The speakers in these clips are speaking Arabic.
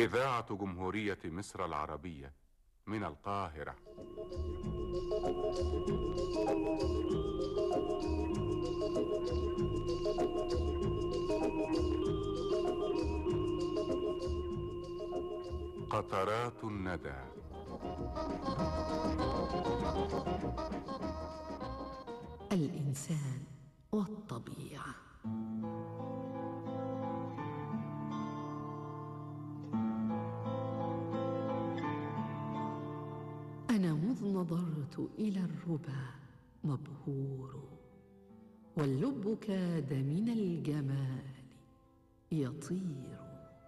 إذاعة جمهورية مصر العربية من القاهرة. قطرات الندى. الإنسان والطبيعة. أنا مذ نظرت إلى الربا مبهور، واللب كاد من الجمال يطير.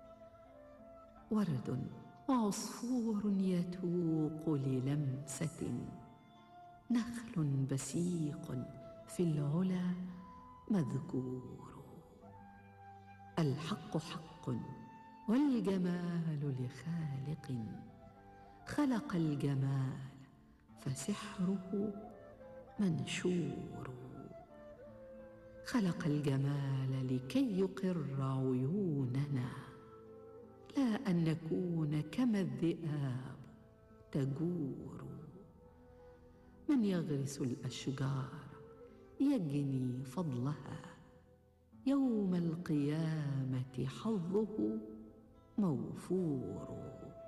ورد وعصفور يتوق للمسة، نخل بسيق في العلا مذكور. الحق حق والجمال لخالق، خلق الجمال فسحره منشور. خلق الجمال لكي يقر عيوننا، لا أن نكون كما الذئاب تجور. من يغرس الأشجار يجني فضلها، يوم القيامة حظه موفور.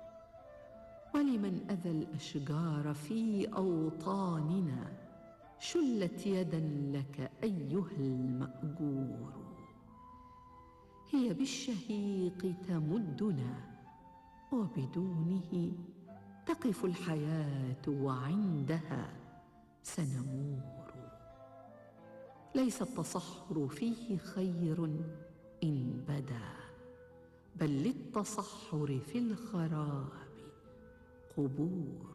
ولمن أذى الأشجار في أوطاننا، شلت يدا لك أيها المأجور. هي بالشهيق تمدنا، وبدونه تقف الحياة، وعندها سنمور. ليس التصحر فيه خير إن بدا، بل للتصحر في الخراب قبور.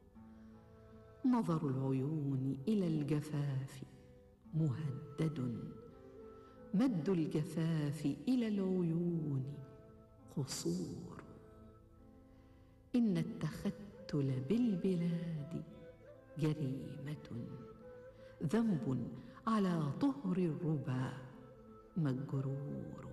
نظر العيون إلى الجفاف مهدد، مد الجفاف إلى العيون قصور. إن التختل بالبلاد جريمة، ذنب على طهر الربا مجرور.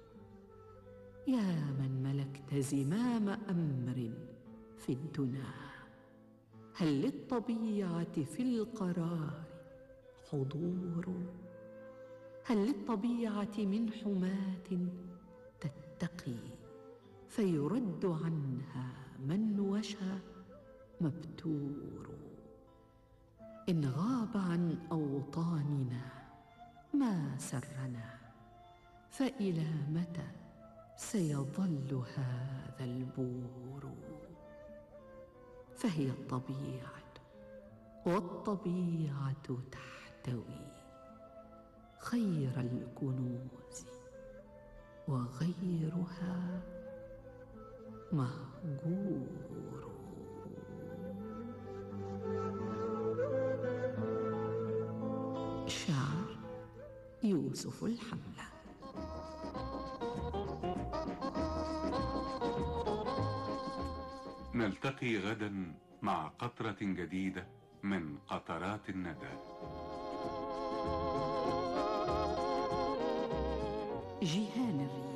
يا من ملكت زمام أمر في الدنا، هل للطبيعة في القرار حضور؟ هل للطبيعة من حماة تتقي، فيرد عنها من وشى مبتور؟ إن غاب عن أوطاننا ما سرنا، فإلى متى سيظل هذا البور؟ فهي الطبيعة، والطبيعة تحتوي خير الكنوز، وغيرها مهجور. شعر يوسف الحملة. نلتقي غدا مع قطرة جديدة من قطرات الندى. جيهان الريح.